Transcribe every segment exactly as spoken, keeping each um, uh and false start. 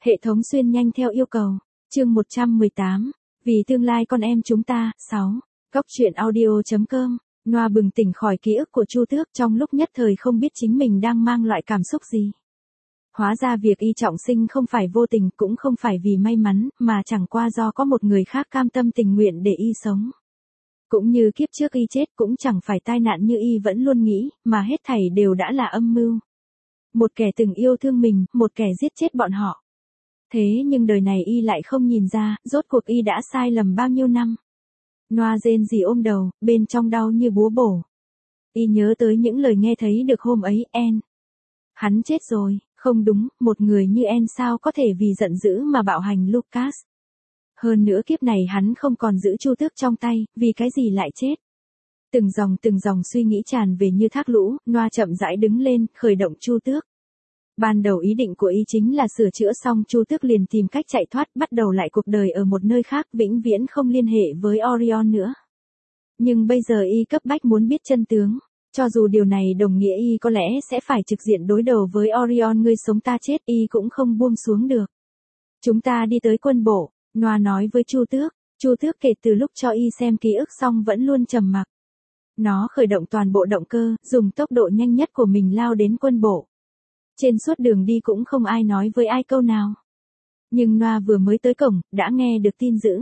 Hệ thống xuyên nhanh theo yêu cầu. Chương một trăm mười tám. Vì tương lai con em chúng ta. sáu. Góc truyện audio chấm com. Noa bừng tỉnh khỏi ký ức của Chu Tước trong lúc nhất thời không biết chính mình đang mang loại cảm xúc gì. Hóa ra việc y trọng sinh không phải vô tình, cũng không phải vì may mắn, mà chẳng qua do có một người khác cam tâm tình nguyện để y sống. Cũng như kiếp trước y chết cũng chẳng phải tai nạn như y vẫn luôn nghĩ, mà hết thảy đều đã là âm mưu. Một kẻ từng yêu thương mình, một kẻ giết chết bọn họ. Thế nhưng đời này y lại không nhìn ra, rốt cuộc y đã sai lầm bao nhiêu năm. Noa rên rỉ ôm đầu, bên trong đau như búa bổ. Y nhớ tới những lời nghe thấy được hôm ấy, En. Hắn chết rồi, không đúng, một người như En sao có thể vì giận dữ mà bạo hành Lucas. Hơn nữa kiếp này hắn không còn giữ Chu Tước trong tay, vì cái gì lại chết. Từng dòng từng dòng suy nghĩ tràn về như thác lũ, Noa chậm rãi đứng lên, khởi động Chu Tước. Ban đầu ý định của y chính là sửa chữa xong Chu Tước liền tìm cách chạy thoát, bắt đầu lại cuộc đời ở một nơi khác, vĩnh viễn không liên hệ với Orion nữa. Nhưng bây giờ y cấp bách muốn biết chân tướng, cho dù điều này đồng nghĩa y có lẽ sẽ phải trực diện đối đầu với Orion, ngươi sống ta chết, y cũng không buông xuống được. Chúng ta đi tới quân bộ, Noa nói với Chu Tước. Chu Tước kể từ lúc cho y xem ký ức xong vẫn luôn trầm mặc. Nó khởi động toàn bộ động cơ, dùng tốc độ nhanh nhất của mình lao đến quân bộ. Trên suốt đường đi cũng không ai nói với ai câu nào. Nhưng Noa vừa mới tới cổng, đã nghe được tin dữ.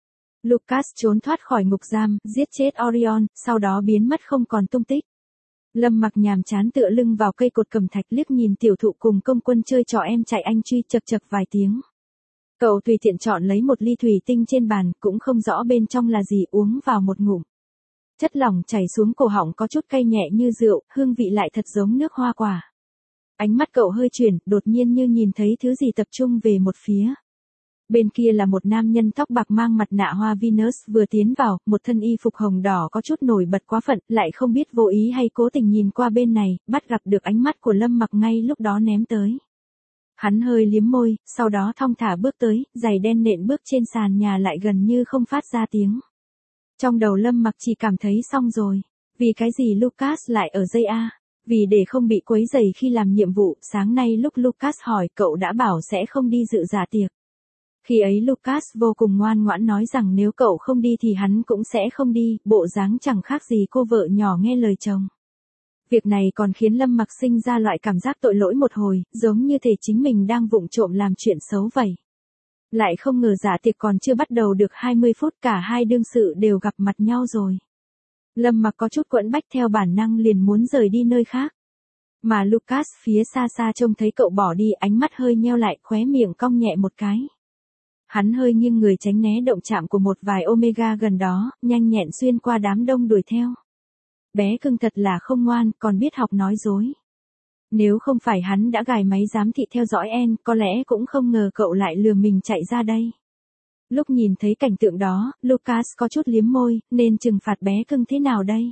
Lucas trốn thoát khỏi ngục giam, giết chết Orion, sau đó biến mất không còn tung tích. Lâm Mặc nhàm chán tựa lưng vào cây cột cẩm thạch, liếc nhìn tiểu thụ cùng công quân chơi trò em chạy anh truy, chật chật vài tiếng. Cậu tùy tiện chọn lấy một ly thủy tinh trên bàn, cũng không rõ bên trong là gì, uống vào một ngụm. Chất lỏng chảy xuống cổ họng có chút cay nhẹ như rượu, hương vị lại thật giống nước hoa quả. Ánh mắt cậu hơi chuyển, đột nhiên như nhìn thấy thứ gì tập trung về một phía. Bên kia là một nam nhân tóc bạc mang mặt nạ hoa Venus vừa tiến vào, một thân y phục hồng đỏ có chút nổi bật quá phận, lại không biết vô ý hay cố tình nhìn qua bên này, bắt gặp được ánh mắt của Lâm Mặc ngay lúc đó ném tới. Hắn hơi liếm môi, sau đó thong thả bước tới, giày đen nện bước trên sàn nhà lại gần như không phát ra tiếng. Trong đầu Lâm Mặc chỉ cảm thấy xong rồi. Vì cái gì Lucas lại ở dây A? Vì để không bị quấy rầy khi làm nhiệm vụ, sáng nay lúc Lucas hỏi cậu đã bảo sẽ không đi dự dạ tiệc. Khi ấy Lucas vô cùng ngoan ngoãn nói rằng nếu cậu không đi thì hắn cũng sẽ không đi, bộ dáng chẳng khác gì cô vợ nhỏ nghe lời chồng. Việc này còn khiến Lâm Mặc sinh ra loại cảm giác tội lỗi một hồi, giống như thể chính mình đang vụng trộm làm chuyện xấu vậy. Lại không ngờ dạ tiệc còn chưa bắt đầu được hai mươi phút cả hai đương sự đều gặp mặt nhau rồi. Lâm Mặc có chút quẫn bách, theo bản năng liền muốn rời đi nơi khác. Mà Lucas phía xa xa trông thấy cậu bỏ đi, ánh mắt hơi nheo lại, khóe miệng cong nhẹ một cái. Hắn hơi nghiêng người tránh né động chạm của một vài Omega gần đó, nhanh nhẹn xuyên qua đám đông đuổi theo. Bé cưng thật là không ngoan, còn biết học nói dối. Nếu không phải hắn đã gài máy giám thị theo dõi En, có lẽ cũng không ngờ cậu lại lừa mình chạy ra đây. Lúc nhìn thấy cảnh tượng đó, Lucas có chút liếm môi, nên trừng phạt bé cưng thế nào đây?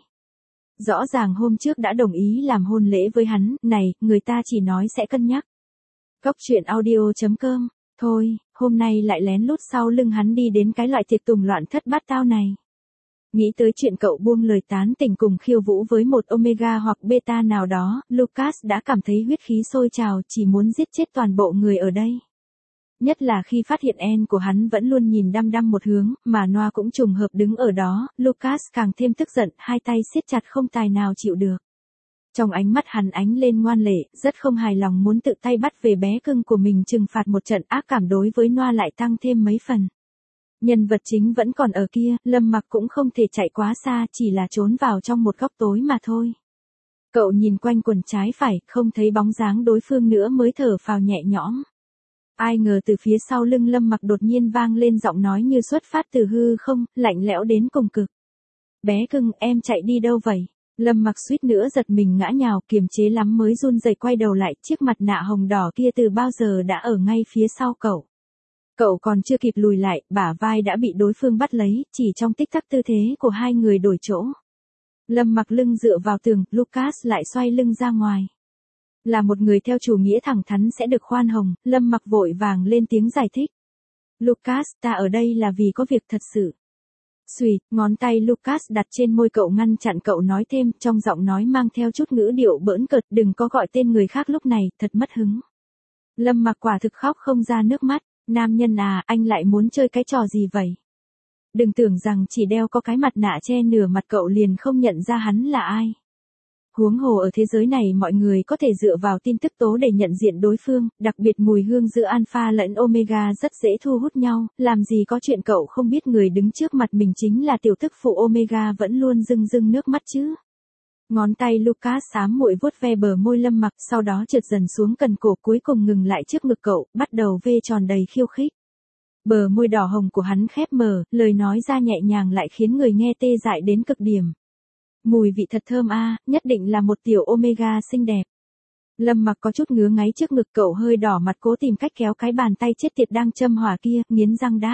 Rõ ràng hôm trước đã đồng ý làm hôn lễ với hắn, này, người ta chỉ nói sẽ cân nhắc. Góc truyện audio chấm com. Thôi, hôm nay lại lén lút sau lưng hắn đi đến cái loại tiệc tùng loạn thất bát tao này. Nghĩ tới chuyện cậu buông lời tán tỉnh cùng khiêu vũ với một Omega hoặc Beta nào đó, Lucas đã cảm thấy huyết khí sôi trào, chỉ muốn giết chết toàn bộ người ở đây. Nhất là khi phát hiện En của hắn vẫn luôn nhìn đăm đăm một hướng, mà Noa cũng trùng hợp đứng ở đó, Lucas càng thêm tức giận, hai tay siết chặt không tài nào chịu được. Trong ánh mắt hắn ánh lên ngoan lệ, rất không hài lòng muốn tự tay bắt về bé cưng của mình trừng phạt một trận, ác cảm đối với Noa lại tăng thêm mấy phần. Nhân vật chính vẫn còn ở kia, Lâm Mặc cũng không thể chạy quá xa, chỉ là trốn vào trong một góc tối mà thôi. Cậu nhìn quanh quần trái phải, không thấy bóng dáng đối phương nữa mới thở phào nhẹ nhõm. Ai ngờ từ phía sau lưng Lâm Mặc đột nhiên vang lên giọng nói như xuất phát từ hư không, lạnh lẽo đến cùng cực. Bé cưng, em chạy đi đâu vậy? Lâm Mặc suýt nữa giật mình ngã nhào, kiềm chế lắm mới run rẩy quay đầu lại, chiếc mặt nạ hồng đỏ kia từ bao giờ đã ở ngay phía sau cậu. Cậu còn chưa kịp lùi lại, bả vai đã bị đối phương bắt lấy, chỉ trong tích tắc tư thế của hai người đổi chỗ. Lâm Mặc lưng dựa vào tường, Lucas lại xoay lưng ra ngoài. Là một người theo chủ nghĩa thẳng thắn sẽ được khoan hồng, Lâm Mặc vội vàng lên tiếng giải thích. Lucas, ta ở đây là vì có việc thật sự. Xùi, ngón tay Lucas đặt trên môi cậu ngăn chặn cậu nói thêm, trong giọng nói mang theo chút ngữ điệu bỡn cợt, đừng có gọi tên người khác lúc này, thật mất hứng. Lâm Mặc quả thực khóc không ra nước mắt, nam nhân à, anh lại muốn chơi cái trò gì vậy? Đừng tưởng rằng chỉ đeo có cái mặt nạ che nửa mặt cậu liền không nhận ra hắn là ai. Huống hồ ở thế giới này mọi người có thể dựa vào tin tức tố để nhận diện đối phương, đặc biệt mùi hương giữa alpha lẫn omega rất dễ thu hút nhau, làm gì có chuyện cậu không biết người đứng trước mặt mình chính là tiểu tức phụ omega vẫn luôn rưng rưng nước mắt chứ. Ngón tay Lucas ám muội vuốt ve bờ môi Lâm Mặc, sau đó trượt dần xuống cần cổ, cuối cùng ngừng lại trước ngực cậu, bắt đầu vê tròn đầy khiêu khích. Bờ môi đỏ hồng của hắn khép mở, lời nói ra nhẹ nhàng lại khiến người nghe tê dại đến cực điểm. Mùi vị thật thơm a, nhất định là một tiểu omega xinh đẹp. Lâm Mặc có chút ngứa ngáy trước ngực cậu, hơi đỏ mặt cố tìm cách kéo cái bàn tay chết tiệt đang châm hỏa kia, nghiến răng đáp.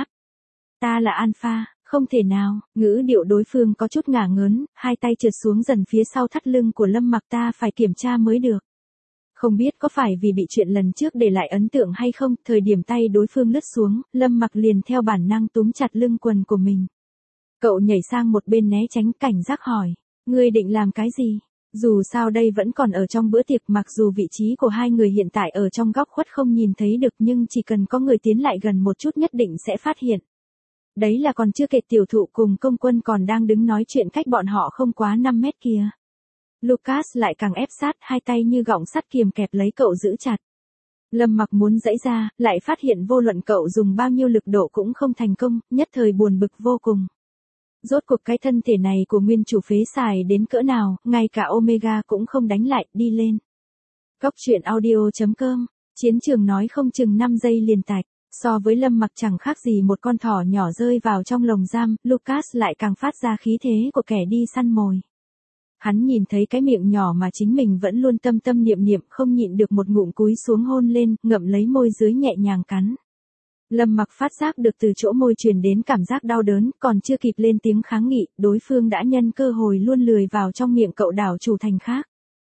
Ta là alpha, không thể nào, ngữ điệu đối phương có chút ngả ngớn, hai tay trượt xuống dần phía sau thắt lưng của Lâm Mặc, ta phải kiểm tra mới được. Không biết có phải vì bị chuyện lần trước để lại ấn tượng hay không, thời điểm tay đối phương lướt xuống, Lâm Mặc liền theo bản năng túm chặt lưng quần của mình. Cậu nhảy sang một bên né tránh, cảnh giác hỏi, ngươi định làm cái gì? Dù sao đây vẫn còn ở trong bữa tiệc, mặc dù vị trí của hai người hiện tại ở trong góc khuất không nhìn thấy được, nhưng chỉ cần có người tiến lại gần một chút nhất định sẽ phát hiện. Đấy là còn chưa kể tiểu thụ cùng công quân còn đang đứng nói chuyện cách bọn họ không quá năm mét kia. Lucas lại càng ép sát, hai tay như gọng sắt kiềm kẹp lấy cậu giữ chặt. Lâm Mặc muốn giãy ra, lại phát hiện vô luận cậu dùng bao nhiêu lực độ cũng không thành công, nhất thời buồn bực vô cùng. Rốt cuộc cái thân thể này của nguyên chủ phế xài đến cỡ nào, ngay cả Omega cũng không đánh lại, đi lên. Góc truyện audio chấm com, chiến trường nói không chừng năm giây liền tạch. So với Lâm Mặc chẳng khác gì một con thỏ nhỏ rơi vào trong lồng giam, Lucas lại càng phát ra khí thế của kẻ đi săn mồi. Hắn nhìn thấy cái miệng nhỏ mà chính mình vẫn luôn tâm tâm niệm niệm, không nhịn được một ngụm cúi xuống hôn lên, ngậm lấy môi dưới nhẹ nhàng cắn. Lâm Mặc phát giác được từ chỗ môi truyền đến cảm giác đau đớn, còn chưa kịp lên tiếng kháng nghị, đối phương đã nhân cơ hội luôn lười vào trong miệng cậu đảo chủ thành khác.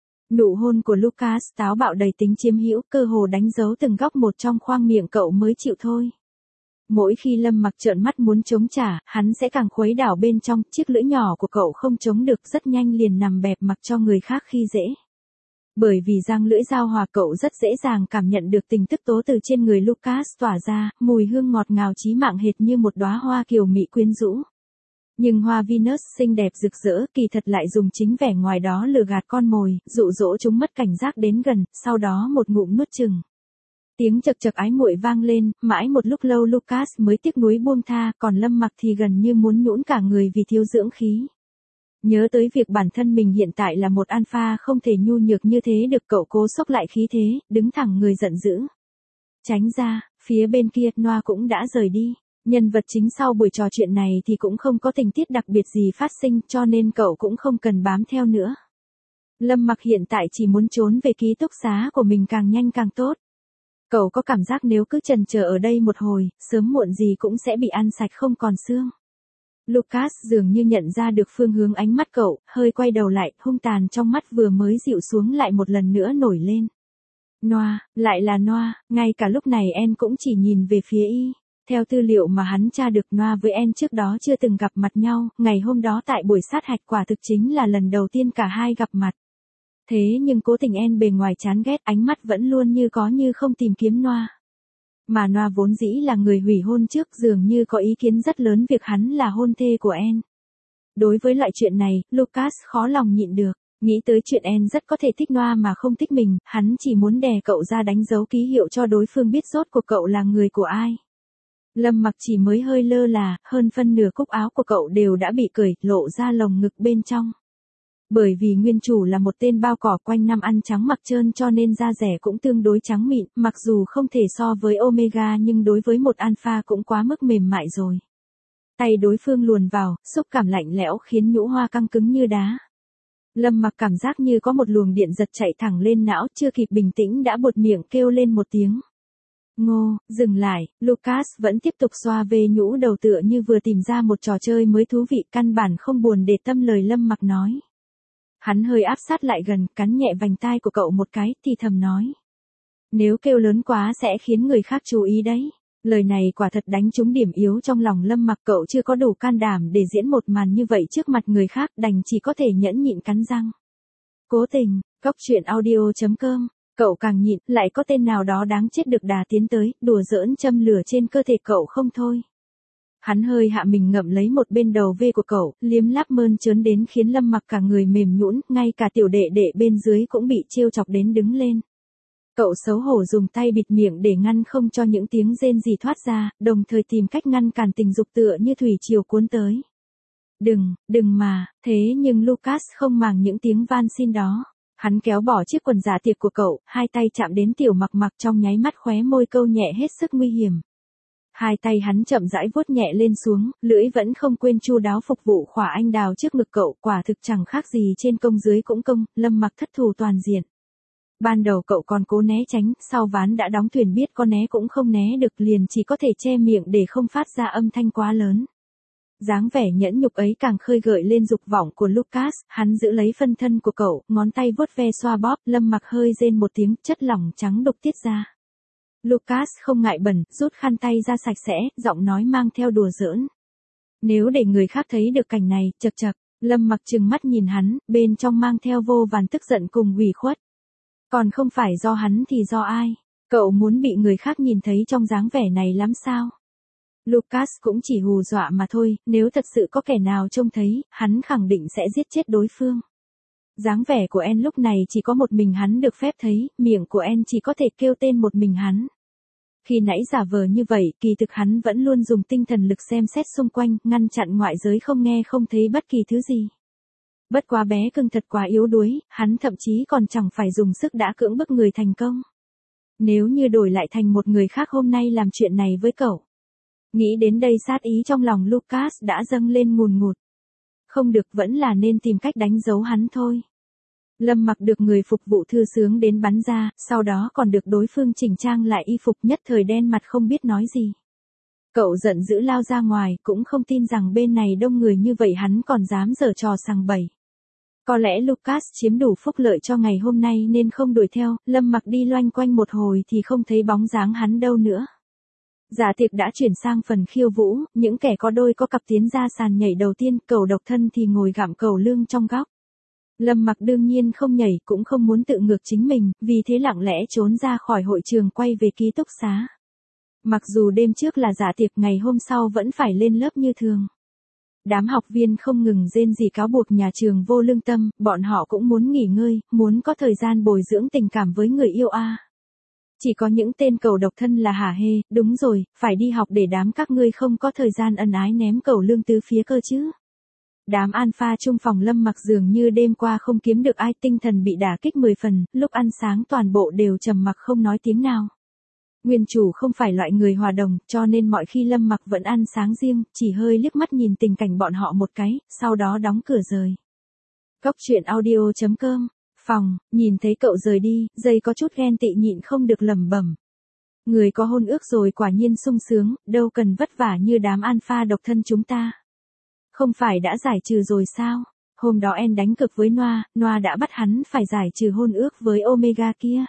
Nụ hôn của Lucas táo bạo đầy tính chiếm hữu, cơ hồ đánh dấu từng góc một trong khoang miệng cậu mới chịu thôi. Mỗi khi Lâm Mặc trợn mắt muốn chống trả, hắn sẽ càng khuấy đảo bên trong, chiếc lưỡi nhỏ của cậu không chống được, rất nhanh liền nằm bẹp mặc cho người khác khi dễ. Bởi vì răng lưỡi giao hòa, cậu rất dễ dàng cảm nhận được tình tức tố từ trên người Lucas tỏa ra, mùi hương ngọt ngào chí mạng hệt như một đóa hoa kiều mị quyến rũ. Nhưng hoa Venus xinh đẹp rực rỡ, kỳ thật lại dùng chính vẻ ngoài đó lừa gạt con mồi, dụ dỗ chúng mất cảnh giác đến gần, sau đó một ngụm nuốt chừng. Tiếng chật chật ái muội vang lên, mãi một lúc lâu Lucas mới tiếc nuối buông tha, còn Lâm Mặc thì gần như muốn nhũn cả người vì thiếu dưỡng khí. Nhớ tới việc bản thân mình hiện tại là một alpha không thể nhu nhược như thế được, cậu cố xốc lại khí thế, đứng thẳng người giận dữ. Tránh ra, phía bên kia, Noa cũng đã rời đi. Nhân vật chính sau buổi trò chuyện này thì cũng không có tình tiết đặc biệt gì phát sinh, cho nên cậu cũng không cần bám theo nữa. Lâm Mặc hiện tại chỉ muốn trốn về ký túc xá của mình càng nhanh càng tốt. Cậu có cảm giác nếu cứ chần chờ ở đây một hồi, sớm muộn gì cũng sẽ bị ăn sạch không còn xương. Lucas dường như nhận ra được phương hướng ánh mắt cậu, hơi quay đầu lại, hung tàn trong mắt vừa mới dịu xuống lại một lần nữa nổi lên. Noa, lại là Noa, ngay cả lúc này En cũng chỉ nhìn về phía y. Theo tư liệu mà hắn tra được, Noa với En trước đó chưa từng gặp mặt nhau, ngày hôm đó tại buổi sát hạch quả thực chính là lần đầu tiên cả hai gặp mặt. Thế nhưng cố tình En bề ngoài chán ghét, ánh mắt vẫn luôn như có như không tìm kiếm Noa. Mà Noa vốn dĩ là người hủy hôn trước, dường như có ý kiến rất lớn việc hắn là hôn thê của En. Đối với loại chuyện này, Lucas khó lòng nhịn được, nghĩ tới chuyện En rất có thể thích Noa mà không thích mình, hắn chỉ muốn đè cậu ra đánh dấu ký hiệu cho đối phương biết rốt cuộc cậu là người của ai. Lâm Mặc chỉ mới hơi lơ là, hơn phân nửa cúc áo của cậu đều đã bị cởi, lộ ra lồng ngực bên trong. Bởi vì nguyên chủ là một tên bao cỏ quanh năm ăn trắng mặc trơn cho nên da rẻ cũng tương đối trắng mịn, mặc dù không thể so với Omega nhưng đối với một alpha cũng quá mức mềm mại rồi. Tay đối phương luồn vào, xúc cảm lạnh lẽo khiến nhũ hoa căng cứng như đá. Lâm Mặc cảm giác như có một luồng điện giật chạy thẳng lên não, chưa kịp bình tĩnh đã buột miệng kêu lên một tiếng. Ngô, dừng lại, Lucas vẫn tiếp tục xoa về nhũ đầu tựa như vừa tìm ra một trò chơi mới thú vị, căn bản không buồn để tâm lời Lâm Mặc nói. Hắn hơi áp sát lại gần, cắn nhẹ vành tai của cậu một cái, thì thầm nói. Nếu kêu lớn quá sẽ khiến người khác chú ý đấy. Lời này quả thật đánh trúng điểm yếu trong lòng Lâm Mặc, cậu chưa có đủ can đảm để diễn một màn như vậy trước mặt người khác, đành chỉ có thể nhẫn nhịn cắn răng. Cố tình, góc truyện audio chấm com Cậu càng nhịn, lại có tên nào đó đáng chết được đà tiến tới, đùa giỡn châm lửa trên cơ thể cậu không thôi. Hắn hơi hạ mình ngậm lấy một bên đầu V của cậu, liếm láp mơn trớn đến khiến Lâm Mặc cả người mềm nhũn, ngay cả tiểu đệ đệ bên dưới cũng bị trêu chọc đến đứng lên. Cậu xấu hổ dùng tay bịt miệng để ngăn không cho những tiếng rên rỉ thoát ra, đồng thời tìm cách ngăn cản tình dục tựa như thủy triều cuốn tới. Đừng, đừng mà, thế nhưng Lucas không màng những tiếng van xin đó. Hắn kéo bỏ chiếc quần giả tiệc của cậu, hai tay chạm đến tiểu mặc mặc trong nháy mắt khóe môi câu nhẹ hết sức nguy hiểm. Hai tay hắn chậm rãi vuốt nhẹ lên xuống, lưỡi vẫn không quên chu đáo phục vụ khỏa anh đào trước ngực cậu, quả thực chẳng khác gì trên công dưới cũng công, Lâm Mặc thất thù toàn diện. Ban đầu cậu còn cố né tránh, sau ván đã đóng thuyền biết có né cũng không né được, liền chỉ có thể che miệng để không phát ra âm thanh quá lớn. Dáng vẻ nhẫn nhục ấy càng khơi gợi lên dục vọng của Lucas, hắn giữ lấy phân thân của cậu, ngón tay vuốt ve xoa bóp, Lâm Mặc hơi rên một tiếng, chất lỏng trắng đục tiết ra. Lucas không ngại bẩn, rút khăn tay ra sạch sẽ, giọng nói mang theo đùa giỡn. Nếu để người khác thấy được cảnh này, chật chật, Lâm Mặc trừng mắt nhìn hắn, bên trong mang theo vô vàn tức giận cùng ủy khuất. Còn không phải do hắn thì do ai? Cậu muốn bị người khác nhìn thấy trong dáng vẻ này lắm sao? Lucas cũng chỉ hù dọa mà thôi, nếu thật sự có kẻ nào trông thấy, hắn khẳng định sẽ giết chết đối phương. Dáng vẻ của En lúc này chỉ có một mình hắn được phép thấy, miệng của En chỉ có thể kêu tên một mình hắn. Khi nãy giả vờ như vậy, kỳ thực hắn vẫn luôn dùng tinh thần lực xem xét xung quanh, ngăn chặn ngoại giới không nghe không thấy bất kỳ thứ gì. Bất quá bé cưng thật quá yếu đuối, hắn thậm chí còn chẳng phải dùng sức đã cưỡng bức người thành công. Nếu như đổi lại thành một người khác hôm nay làm chuyện này với cậu. Nghĩ đến đây sát ý trong lòng Lucas đã dâng lên ngùn ngụt. Không được, vẫn là nên tìm cách đánh dấu hắn thôi. Lâm Mặc được người phục vụ thư sướng đến bắn ra, sau đó còn được đối phương chỉnh trang lại y phục, nhất thời đen mặt không biết nói gì. Cậu giận dữ lao ra ngoài, cũng không tin rằng bên này đông người như vậy hắn còn dám giở trò sằng bậy. Có lẽ Lucas chiếm đủ phúc lợi cho ngày hôm nay nên không đuổi theo, Lâm Mặc đi loanh quanh một hồi thì không thấy bóng dáng hắn đâu nữa. Dạ tiệc đã chuyển sang phần khiêu vũ, những kẻ có đôi có cặp tiến ra sàn nhảy đầu tiên, cậu độc thân thì ngồi gặm cẩu lương trong góc. Lâm Mặc đương nhiên không nhảy, cũng không muốn tự ngược chính mình, vì thế lặng lẽ trốn ra khỏi hội trường quay về ký túc xá. Mặc dù đêm trước là dạ tiệc, ngày hôm sau vẫn phải lên lớp như thường. Đám học viên không ngừng rên rỉ cáo buộc nhà trường vô lương tâm, bọn họ cũng muốn nghỉ ngơi, muốn có thời gian bồi dưỡng tình cảm với người yêu a. À. Chỉ có những tên cẩu độc thân là hả hê, đúng rồi, phải đi học để đám các ngươi không có thời gian ân ái ném cẩu lương tứ phía cơ chứ. Đám alpha chung phòng Lâm Mặc dường như đêm qua không kiếm được ai, tinh thần bị đả kích mười phần, lúc ăn sáng toàn bộ đều trầm mặc không nói tiếng nào. Nguyên chủ không phải loại người hòa đồng, cho nên mọi khi Lâm Mặc vẫn ăn sáng riêng, chỉ hơi liếc mắt nhìn tình cảnh bọn họ một cái, sau đó đóng cửa rời. Góc truyện audio chấm com, phòng, nhìn thấy cậu rời đi, dây có chút ghen tị nhịn không được lẩm bẩm. Người có hôn ước rồi quả nhiên sung sướng, đâu cần vất vả như đám alpha độc thân chúng ta. Không phải đã giải trừ rồi sao? Hôm đó En đánh cực với Noa, Noa đã bắt hắn phải giải trừ hôn ước với Omega kia.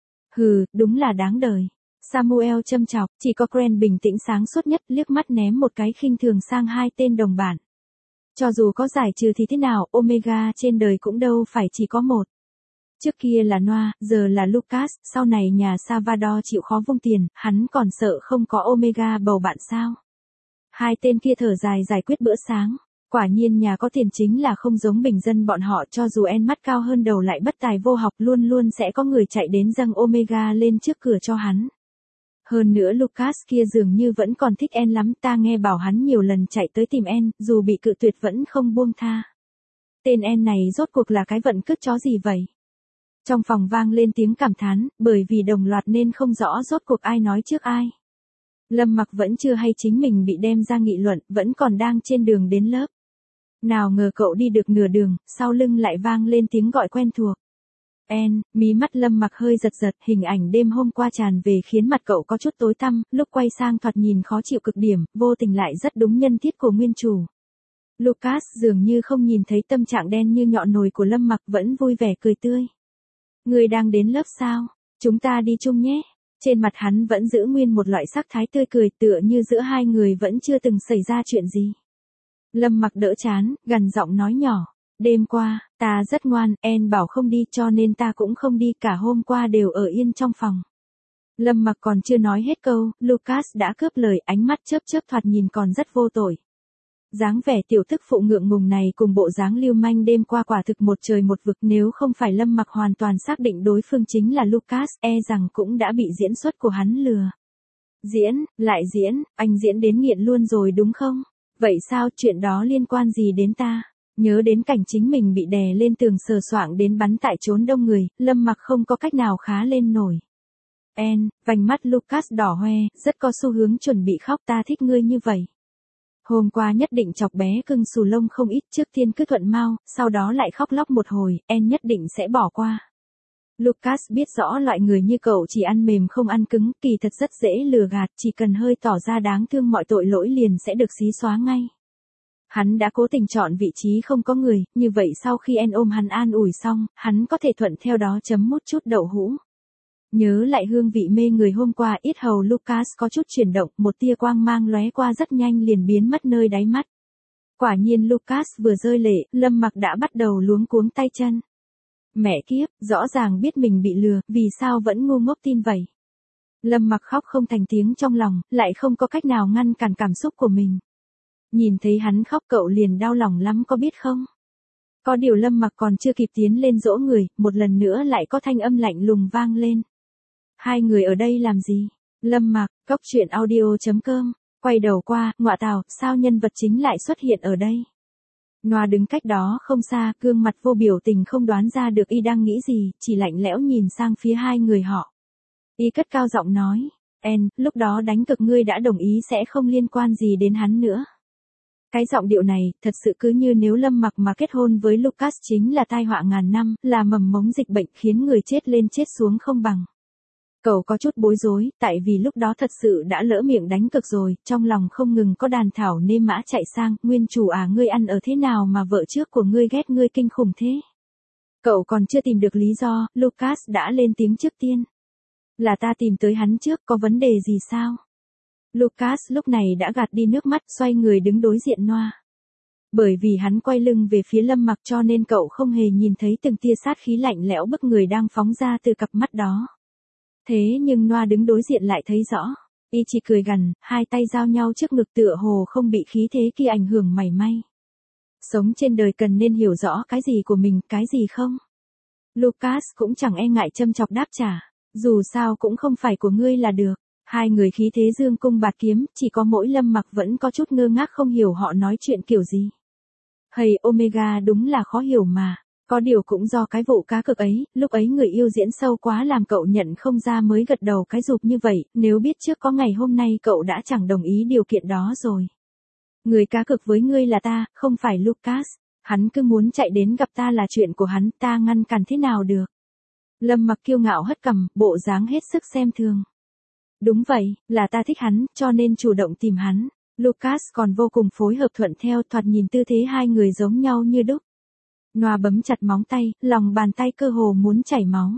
Hừ, đúng là đáng đời. Samuel châm chọc, chỉ có Grant bình tĩnh sáng suốt nhất, liếc mắt ném một cái khinh thường sang hai tên đồng bạn. Cho dù có giải trừ thì thế nào, Omega trên đời cũng đâu phải chỉ có một. Trước kia là Noa, giờ là Lucas, sau này nhà Salvador chịu khó vung tiền, hắn còn sợ không có Omega bầu bạn sao? Hai tên kia thở dài giải quyết bữa sáng. Quả nhiên nhà có tiền chính là không giống bình dân bọn họ, cho dù En mắt cao hơn đầu lại bất tài vô học, luôn luôn sẽ có người chạy đến dâng Omega lên trước cửa cho hắn. Hơn nữa Lucas kia dường như vẫn còn thích En lắm, ta nghe bảo hắn nhiều lần chạy tới tìm En, dù bị cự tuyệt vẫn không buông tha. Tên En này rốt cuộc là cái vận cứt chó gì vậy? Trong phòng vang lên tiếng cảm thán, bởi vì đồng loạt nên không rõ rốt cuộc ai nói trước ai. Lâm Mặc vẫn chưa hay chính mình bị đem ra nghị luận, vẫn còn đang trên đường đến lớp. Nào ngờ cậu đi được nửa đường, sau lưng lại vang lên tiếng gọi quen thuộc. En, mí mắt Lâm Mặc hơi giật giật, hình ảnh đêm hôm qua tràn về khiến mặt cậu có chút tối tăm, lúc quay sang thoạt nhìn khó chịu cực điểm, vô tình lại rất đúng nhân thiết của nguyên chủ. Lucas dường như không nhìn thấy tâm trạng đen như nhọn nồi của Lâm Mặc, vẫn vui vẻ cười tươi. Người đang đến lớp sao? Chúng ta đi chung nhé. Trên mặt hắn vẫn giữ nguyên một loại sắc thái tươi cười, tựa như giữa hai người vẫn chưa từng xảy ra chuyện gì. Lâm Mặc đỡ chán, gằn giọng nói nhỏ. Đêm qua, ta rất ngoan, Anne bảo không đi cho nên ta cũng không đi, cả hôm qua đều ở yên trong phòng. Lâm Mặc còn chưa nói hết câu, Lucas đã cướp lời, ánh mắt chớp chớp thoạt nhìn còn rất vô tội. Dáng vẻ tiểu tức phụ ngượng ngùng này cùng bộ dáng lưu manh đêm qua quả thực một trời một vực, nếu không phải Lâm Mặc hoàn toàn xác định đối phương chính là Lucas, e rằng cũng đã bị diễn xuất của hắn lừa. Diễn, lại diễn, anh diễn đến nghiện luôn rồi đúng không? Vậy sao, chuyện đó liên quan gì đến ta? Nhớ đến cảnh chính mình bị đè lên tường sờ soạng đến bắn tại chốn đông người, Lâm Mặc không có cách nào khá lên nổi. Anne, vành mắt Lucas đỏ hoe, rất có xu hướng chuẩn bị khóc, ta thích ngươi như vậy. Hôm qua nhất định chọc bé cưng xù lông không ít, trước tiên cứ thuận mau, sau đó lại khóc lóc một hồi, Anne nhất định sẽ bỏ qua. Lucas biết rõ loại người như cậu chỉ ăn mềm không ăn cứng, kỳ thật rất dễ lừa gạt, chỉ cần hơi tỏ ra đáng thương mọi tội lỗi liền sẽ được xí xóa ngay. Hắn đã cố tình chọn vị trí không có người, như vậy sau khi Anne ôm hắn an ủi xong, hắn có thể thuận theo đó chấm mút chút đậu hũ. Nhớ lại hương vị mê người hôm qua, yết hầu Lucas có chút chuyển động, một tia quang mang lóe qua rất nhanh liền biến mất nơi đáy mắt. Quả nhiên Lucas vừa rơi lệ, Lâm Mặc đã bắt đầu luống cuống tay chân. Mẹ kiếp, rõ ràng biết mình bị lừa, vì sao vẫn ngu ngốc tin vậy? Lâm Mặc khóc không thành tiếng trong lòng, lại không có cách nào ngăn cản cảm xúc của mình. Nhìn thấy hắn khóc cậu liền đau lòng lắm có biết không? Có điều Lâm Mặc còn chưa kịp tiến lên dỗ người, một lần nữa lại có thanh âm lạnh lùng vang lên. Hai người ở đây làm gì? Lâm Mặc, cốc truyện audio chấm com, quay đầu qua, ngọa tào, sao nhân vật chính lại xuất hiện ở đây? Noa đứng cách đó không xa, gương mặt vô biểu tình không đoán ra được y đang nghĩ gì, chỉ lạnh lẽo nhìn sang phía hai người họ. Y cất cao giọng nói, Anne, lúc đó đánh cực ngươi đã đồng ý sẽ không liên quan gì đến hắn nữa. Cái giọng điệu này, thật sự cứ như nếu Lâm Mặc mà kết hôn với Lucas chính là tai họa ngàn năm, là mầm mống dịch bệnh khiến người chết lên chết xuống không bằng. Cậu có chút bối rối, tại vì lúc đó thật sự đã lỡ miệng đánh cực rồi, trong lòng không ngừng có đàn thảo nê mã chạy sang, nguyên chủ à ngươi ăn ở thế nào mà vợ trước của ngươi ghét ngươi kinh khủng thế. Cậu còn chưa tìm được lý do, Lucas đã lên tiếng trước tiên. Là ta tìm tới hắn trước, có vấn đề gì sao? Lucas lúc này đã gạt đi nước mắt, xoay người đứng đối diện Noa. Bởi vì hắn quay lưng về phía Lâm Mặc cho nên cậu không hề nhìn thấy từng tia sát khí lạnh lẽo bức người đang phóng ra từ cặp mắt đó. Thế nhưng Noa đứng đối diện lại thấy rõ. Y chỉ cười gằn, hai tay giao nhau trước ngực tựa hồ không bị khí thế kia ảnh hưởng mảy may. Sống trên đời cần nên hiểu rõ cái gì của mình, cái gì không. Lucas cũng chẳng e ngại châm chọc đáp trả. Dù sao cũng không phải của ngươi là được. Hai người khí thế dương cung bạt kiếm, chỉ có mỗi Lâm Mặc vẫn có chút ngơ ngác không hiểu họ nói chuyện kiểu gì. Hay Omega đúng là khó hiểu mà. Có điều cũng do cái vụ cá cược ấy, lúc ấy người yêu diễn sâu quá làm cậu nhận không ra mới gật đầu cái rụp như vậy, nếu biết trước có ngày hôm nay cậu đã chẳng đồng ý điều kiện đó rồi. Người cá cược với ngươi là ta, không phải Lucas. Hắn cứ muốn chạy đến gặp ta là chuyện của hắn, ta ngăn cản thế nào được. Lâm Mặc kiêu ngạo hất cằm, bộ dáng hết sức xem thường. Đúng vậy, là ta thích hắn, cho nên chủ động tìm hắn. Lucas còn vô cùng phối hợp thuận theo, thoạt nhìn tư thế hai người giống nhau như đúc. Noa bấm chặt móng tay, lòng bàn tay cơ hồ muốn chảy máu.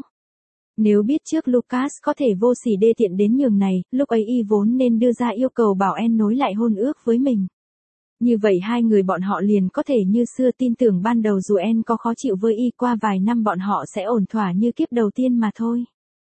Nếu biết trước Lucas có thể vô sỉ đê tiện đến nhường này, lúc ấy y vốn nên đưa ra yêu cầu bảo Anne nối lại hôn ước với mình. Như vậy hai người bọn họ liền có thể như xưa, tin tưởng ban đầu dù Anne có khó chịu với y qua vài năm bọn họ sẽ ổn thỏa như kiếp đầu tiên mà thôi.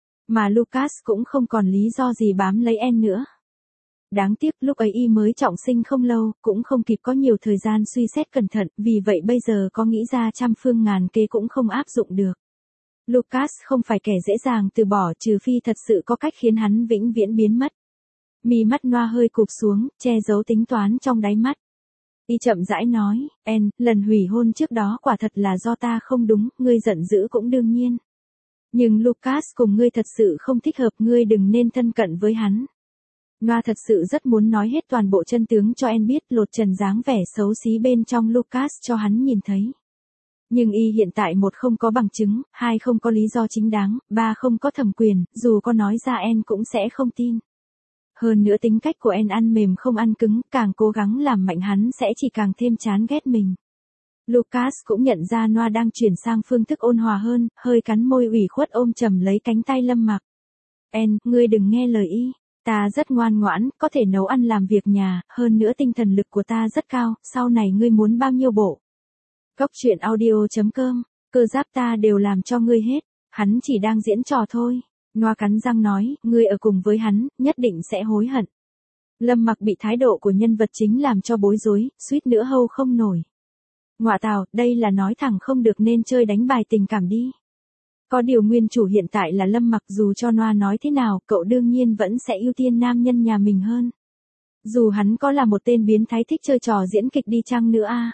Mà Lucas cũng không còn lý do gì bám lấy Anne nữa. Đáng tiếc lúc ấy y mới trọng sinh không lâu, cũng không kịp có nhiều thời gian suy xét cẩn thận, vì vậy bây giờ có nghĩ ra trăm phương ngàn kế cũng không áp dụng được. Lucas không phải kẻ dễ dàng từ bỏ, trừ phi thật sự có cách khiến hắn vĩnh viễn biến mất. Mi mắt Noa hơi cụp xuống, che giấu tính toán trong đáy mắt. Y chậm rãi nói, Anne, lần hủy hôn trước đó quả thật là do ta không đúng, ngươi giận dữ cũng đương nhiên. Nhưng Lucas cùng ngươi thật sự không thích hợp, ngươi đừng nên thân cận với hắn. Noa thật sự rất muốn nói hết toàn bộ chân tướng cho Anne biết, lột trần dáng vẻ xấu xí bên trong Lucas cho hắn nhìn thấy. Nhưng y hiện tại một không có bằng chứng, hai không có lý do chính đáng, ba không có thẩm quyền, dù có nói ra Anne cũng sẽ không tin. Hơn nữa tính cách của Anne ăn mềm không ăn cứng, càng cố gắng làm mạnh hắn sẽ chỉ càng thêm chán ghét mình. Lucas cũng nhận ra Noa đang chuyển sang phương thức ôn hòa hơn, hơi cắn môi ủy khuất ôm chầm lấy cánh tay Lâm Mặc. Anne, ngươi đừng nghe lời y. Ta rất ngoan ngoãn, có thể nấu ăn làm việc nhà, hơn nữa tinh thần lực của ta rất cao, sau này ngươi muốn bao nhiêu bộ. Góc truyện audio chấm com, cơ giáp ta đều làm cho ngươi hết, hắn chỉ đang diễn trò thôi. Noa cắn răng nói, ngươi ở cùng với hắn, nhất định sẽ hối hận. Lâm Mặc bị thái độ của nhân vật chính làm cho bối rối, suýt nữa hâu không nổi. Ngọa tào, đây là nói thẳng không được nên chơi đánh bài tình cảm đi. Có điều nguyên chủ hiện tại là Lâm Mặc, dù cho Noa nói thế nào, cậu đương nhiên vẫn sẽ ưu tiên nam nhân nhà mình hơn. Dù hắn có là một tên biến thái thích chơi trò diễn kịch đi chăng nữa a.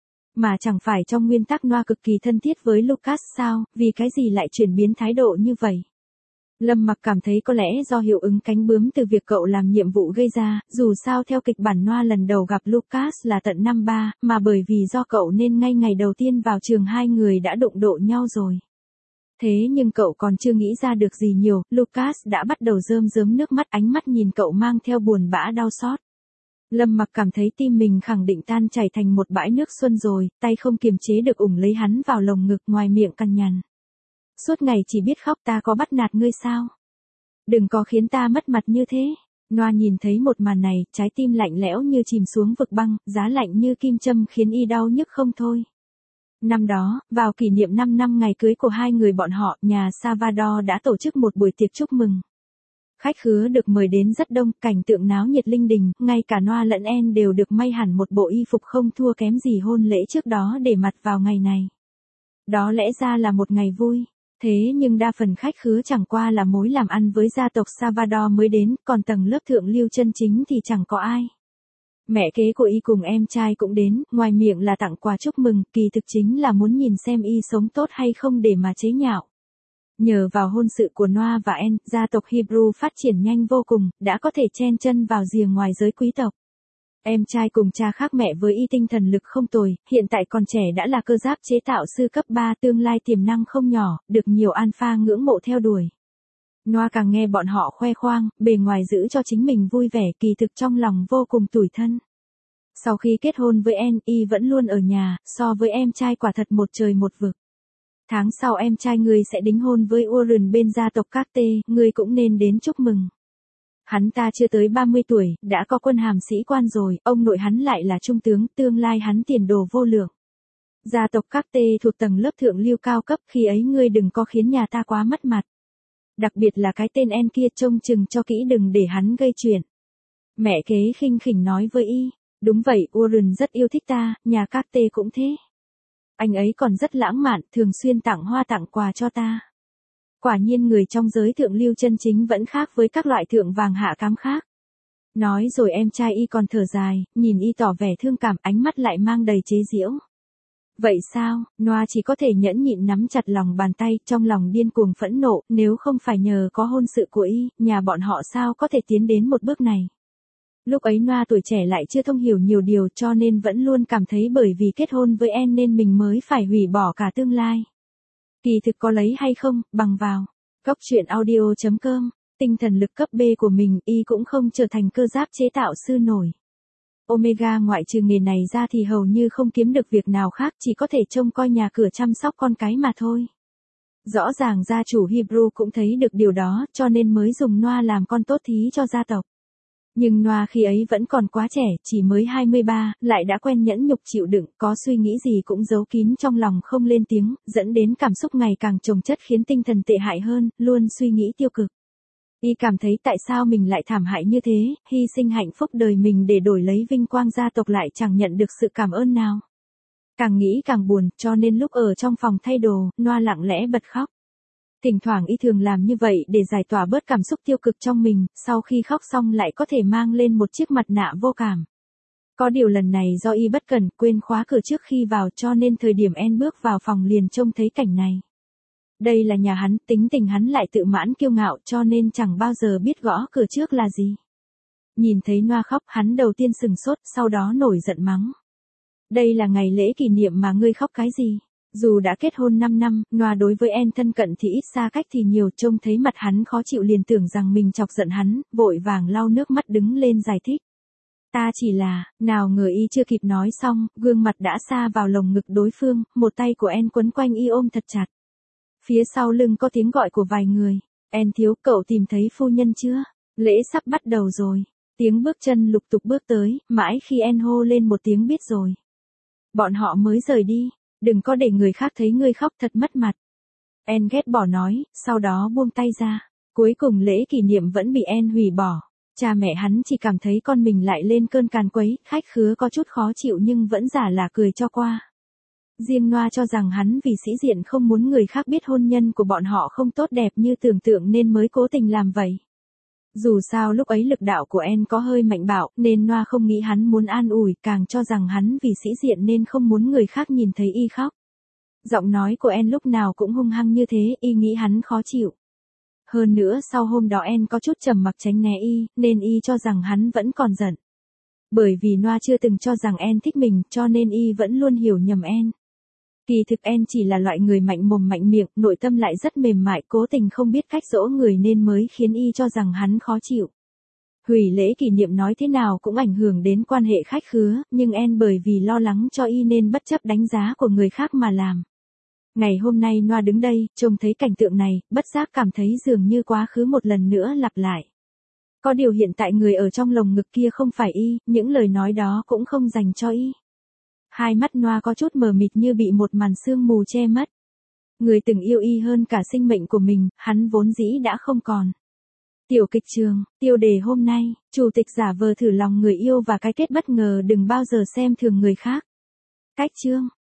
Mà chẳng phải trong nguyên tắc Noa cực kỳ thân thiết với Lucas sao, vì cái gì lại chuyển biến thái độ như vậy? Lâm Mặc cảm thấy có lẽ do hiệu ứng cánh bướm từ việc cậu làm nhiệm vụ gây ra, dù sao theo kịch bản Noa lần đầu gặp Lucas là tận năm ba, mà bởi vì do cậu nên ngay ngày đầu tiên vào trường hai người đã đụng độ nhau rồi. Thế nhưng cậu còn chưa nghĩ ra được gì nhiều, Lucas đã bắt đầu rơm rớm nước mắt, ánh mắt nhìn cậu mang theo buồn bã đau xót. Lâm Mặc cảm thấy tim mình khẳng định tan chảy thành một bãi nước xuân rồi, tay không kiềm chế được ủng lấy hắn vào lồng ngực, ngoài miệng cằn nhằn. Suốt ngày chỉ biết khóc, ta có bắt nạt ngươi sao? Đừng có khiến ta mất mặt như thế. Noa nhìn thấy một màn này, trái tim lạnh lẽo như chìm xuống vực băng, giá lạnh như kim châm khiến y đau nhức không thôi. Năm đó, vào kỷ niệm năm năm ngày cưới của hai người bọn họ, nhà Salvador đã tổ chức một buổi tiệc chúc mừng. Khách khứa được mời đến rất đông, cảnh tượng náo nhiệt linh đình, ngay cả Noa lẫn En đều được may hẳn một bộ y phục không thua kém gì hôn lễ trước đó để mặt vào ngày này. Đó lẽ ra là một ngày vui. Thế nhưng đa phần khách khứa chẳng qua là mối làm ăn với gia tộc Salvador mới đến, còn tầng lớp thượng lưu chân chính thì chẳng có ai. Mẹ kế của y cùng em trai cũng đến, ngoài miệng là tặng quà chúc mừng, kỳ thực chính là muốn nhìn xem y sống tốt hay không để mà chế nhạo. Nhờ vào hôn sự của Noa và En, gia tộc Hebrew phát triển nhanh vô cùng, đã có thể chen chân vào rìa ngoài giới quý tộc. Em trai cùng cha khác mẹ với y tinh thần lực không tồi, hiện tại còn trẻ đã là cơ giáp chế tạo sư cấp ba, tương lai tiềm năng không nhỏ, được nhiều alpha ngưỡng mộ theo đuổi. Noa càng nghe bọn họ khoe khoang, bề ngoài giữ cho chính mình vui vẻ, kỳ thực trong lòng vô cùng tủi thân. Sau khi kết hôn với En, y vẫn luôn ở nhà, so với em trai quả thật một trời một vực. Tháng sau em trai ngươi sẽ đính hôn với Warren bên gia tộc Carte, ngươi cũng nên đến chúc mừng. Hắn ta chưa tới ba mươi tuổi, đã có quân hàm sĩ quan rồi, ông nội hắn lại là trung tướng, tương lai hắn tiền đồ vô lượng. Gia tộc Carte thuộc tầng lớp thượng lưu cao cấp, khi ấy ngươi đừng có khiến nhà ta quá mất mặt. Đặc biệt là cái tên En kia, trông chừng cho kỹ đừng để hắn gây chuyện. Mẹ kế khinh khỉnh nói với y, đúng vậy, Warren rất yêu thích ta, nhà Carte cũng thế. Anh ấy còn rất lãng mạn, thường xuyên tặng hoa tặng quà cho ta. Quả nhiên người trong giới thượng lưu chân chính vẫn khác với các loại thượng vàng hạ cám khác. Nói rồi em trai y còn thở dài, nhìn y tỏ vẻ thương cảm, ánh mắt lại mang đầy chế giễu. Vậy sao? Noa chỉ có thể nhẫn nhịn nắm chặt lòng bàn tay, trong lòng điên cuồng phẫn nộ, nếu không phải nhờ có hôn sự của y, nhà bọn họ sao có thể tiến đến một bước này. Lúc ấy Noa tuổi trẻ lại chưa thông hiểu nhiều điều, cho nên vẫn luôn cảm thấy bởi vì kết hôn với En nên mình mới phải hủy bỏ cả tương lai. Kỳ thực có lấy hay không, bằng vào. Góc truyện audio chấm com, tinh thần lực cấp B của mình, y cũng không trở thành cơ giáp chế tạo sư nổi. Omega ngoại trừ nghề này ra thì hầu như không kiếm được việc nào khác, chỉ có thể trông coi nhà cửa chăm sóc con cái mà thôi. Rõ ràng gia chủ Hebrew cũng thấy được điều đó, cho nên mới dùng Noa làm con tốt thí cho gia tộc. Nhưng Noa khi ấy vẫn còn quá trẻ, chỉ mới hai mươi ba, lại đã quen nhẫn nhục chịu đựng, có suy nghĩ gì cũng giấu kín trong lòng không lên tiếng, dẫn đến cảm xúc ngày càng chồng chất khiến tinh thần tệ hại hơn, luôn suy nghĩ tiêu cực. Y cảm thấy tại sao mình lại thảm hại như thế, hy sinh hạnh phúc đời mình để đổi lấy vinh quang gia tộc lại chẳng nhận được sự cảm ơn nào. Càng nghĩ càng buồn, cho nên lúc ở trong phòng thay đồ, Noa lặng lẽ bật khóc. Thỉnh thoảng y thường làm như vậy để giải tỏa bớt cảm xúc tiêu cực trong mình, sau khi khóc xong lại có thể mang lên một chiếc mặt nạ vô cảm. Có điều lần này do y bất cẩn, quên khóa cửa trước khi vào, cho nên thời điểm En bước vào phòng liền trông thấy cảnh này. Đây là nhà hắn, tính tình hắn lại tự mãn kiêu ngạo, cho nên chẳng bao giờ biết gõ cửa trước là gì. Nhìn thấy Noa khóc, hắn đầu tiên sừng sốt, sau đó nổi giận mắng. Đây là ngày lễ kỷ niệm mà ngươi khóc cái gì? Dù đã kết hôn năm năm, Noa đối với En thân cận thì ít, xa cách thì nhiều, trông thấy mặt hắn khó chịu liền tưởng rằng mình chọc giận hắn, vội vàng lau nước mắt đứng lên giải thích. Ta chỉ là, nào ngờ y chưa kịp nói xong, gương mặt đã sa vào lồng ngực đối phương, một tay của En quấn quanh y ôm thật chặt. Phía sau lưng có tiếng gọi của vài người. En thiếu, cậu tìm thấy phu nhân chưa? Lễ sắp bắt đầu rồi. Tiếng bước chân lục tục bước tới, mãi khi En hô lên một tiếng biết rồi. Bọn họ mới rời đi. Đừng có để người khác thấy ngươi khóc thật mất mặt. Anne ghét bỏ nói, sau đó buông tay ra. Cuối cùng lễ kỷ niệm vẫn bị Anne hủy bỏ. Cha mẹ hắn chỉ cảm thấy con mình lại lên cơn càn quấy, khách khứa có chút khó chịu nhưng vẫn giả là cười cho qua. Riêng Noa cho rằng hắn vì sĩ diện không muốn người khác biết hôn nhân của bọn họ không tốt đẹp như tưởng tượng nên mới cố tình làm vậy. Dù sao lúc ấy lực đạo của Anne có hơi mạnh bạo nên Noa không nghĩ hắn muốn an ủi, càng cho rằng hắn vì sĩ diện nên không muốn người khác nhìn thấy y khóc. Giọng nói của Anne lúc nào cũng hung hăng như thế, y nghĩ hắn khó chịu. Hơn nữa sau hôm đó Anne có chút trầm mặc tránh né y, nên y cho rằng hắn vẫn còn giận. Bởi vì Noa chưa từng cho rằng Anne thích mình, cho nên y vẫn luôn hiểu nhầm Anne. Kỳ thực Anne chỉ là loại người mạnh mồm mạnh miệng, nội tâm lại rất mềm mại, cố tình không biết cách dỗ người nên mới khiến y cho rằng hắn khó chịu. Hủy lễ kỷ niệm nói thế nào cũng ảnh hưởng đến quan hệ khách khứa, nhưng Anne bởi vì lo lắng cho y nên bất chấp đánh giá của người khác mà làm. Ngày hôm nay Noa đứng đây, trông thấy cảnh tượng này, bất giác cảm thấy dường như quá khứ một lần nữa lặp lại. Có điều hiện tại người ở trong lồng ngực kia không phải y, những lời nói đó cũng không dành cho y. Hai mắt Noa có chút mờ mịt như bị một màn sương mù che mất. Người từng yêu y hơn cả sinh mệnh của mình, hắn vốn dĩ đã không còn. Tiểu kịch trường, tiêu đề hôm nay, chủ tịch giả vờ thử lòng người yêu và cái kết bất ngờ đừng bao giờ xem thường người khác. Cách chương.